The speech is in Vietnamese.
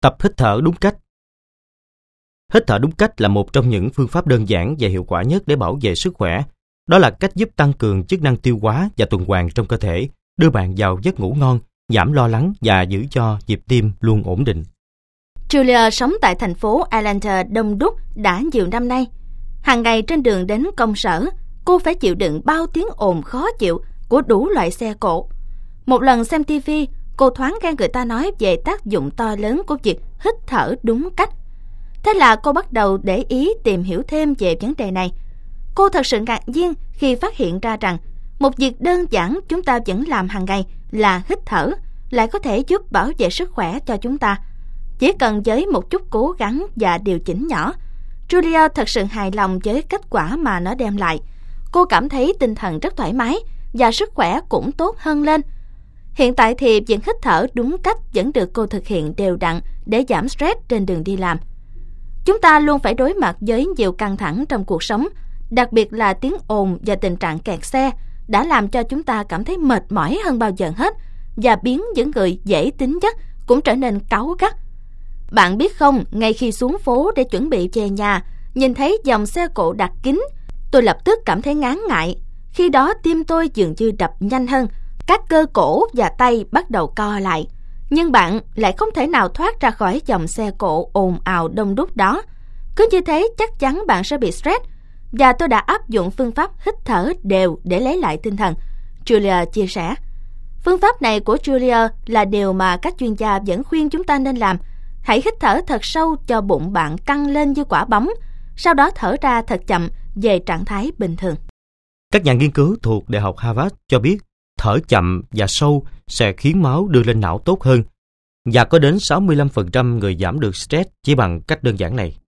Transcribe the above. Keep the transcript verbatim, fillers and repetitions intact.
Tập hít thở đúng cách. Hít thở đúng cách là một trong những phương pháp đơn giản và hiệu quả nhất để bảo vệ sức khỏe. Đó là cách giúp tăng cường chức năng tiêu hóa và tuần hoàn trong cơ thể, đưa bạn vào giấc ngủ ngon, giảm lo lắng và giữ cho nhịp tim luôn ổn định. Julia sống tại thành phố Atlanta đông đúc đã nhiều năm nay. Hàng ngày trên đường đến công sở, cô phải chịu đựng bao tiếng ồn khó chịu của đủ loại xe cộ. Một lần xem ti vi, cô thoáng nghe người ta nói về tác dụng to lớn của việc hít thở đúng cách. Thế là cô bắt đầu để ý tìm hiểu thêm về vấn đề này. Cô thật sự ngạc nhiên khi phát hiện ra rằng một việc đơn giản chúng ta vẫn làm hàng ngày là hít thở lại có thể giúp bảo vệ sức khỏe cho chúng ta. Chỉ cần với một chút cố gắng và điều chỉnh nhỏ, Julia thật sự hài lòng với kết quả mà nó đem lại. Cô cảm thấy tinh thần rất thoải mái và sức khỏe cũng tốt hơn lên. Hiện tại thì việc hít thở đúng cách vẫn được cô thực hiện đều đặn để giảm stress trên đường đi làm. Chúng ta luôn phải đối mặt với nhiều căng thẳng trong cuộc sống, đặc biệt là tiếng ồn và tình trạng kẹt xe đã làm cho chúng ta cảm thấy mệt mỏi hơn bao giờ hết và biến những người dễ tính nhất cũng trở nên cáu gắt. Bạn biết không, ngay khi xuống phố để chuẩn bị về nhà, nhìn thấy dòng xe cộ đặt kín, tôi lập tức cảm thấy ngán ngại. Khi đó tim tôi dường như đập nhanh hơn, các cơ cổ và tay bắt đầu co lại. Nhưng bạn lại không thể nào thoát ra khỏi dòng xe cộ ồn ào đông đúc đó. Cứ như thế chắc chắn bạn sẽ bị stress. Và tôi đã áp dụng phương pháp hít thở đều để lấy lại tinh thần, Julia chia sẻ. Phương pháp này của Julia là điều mà các chuyên gia vẫn khuyên chúng ta nên làm. Hãy hít thở thật sâu cho bụng bạn căng lên như quả bóng, sau đó thở ra thật chậm về trạng thái bình thường. Các nhà nghiên cứu thuộc Đại học Harvard cho biết thở chậm và sâu sẽ khiến máu đưa lên não tốt hơn, và có đến sáu mươi lăm phần trăm người giảm được stress chỉ bằng cách đơn giản này.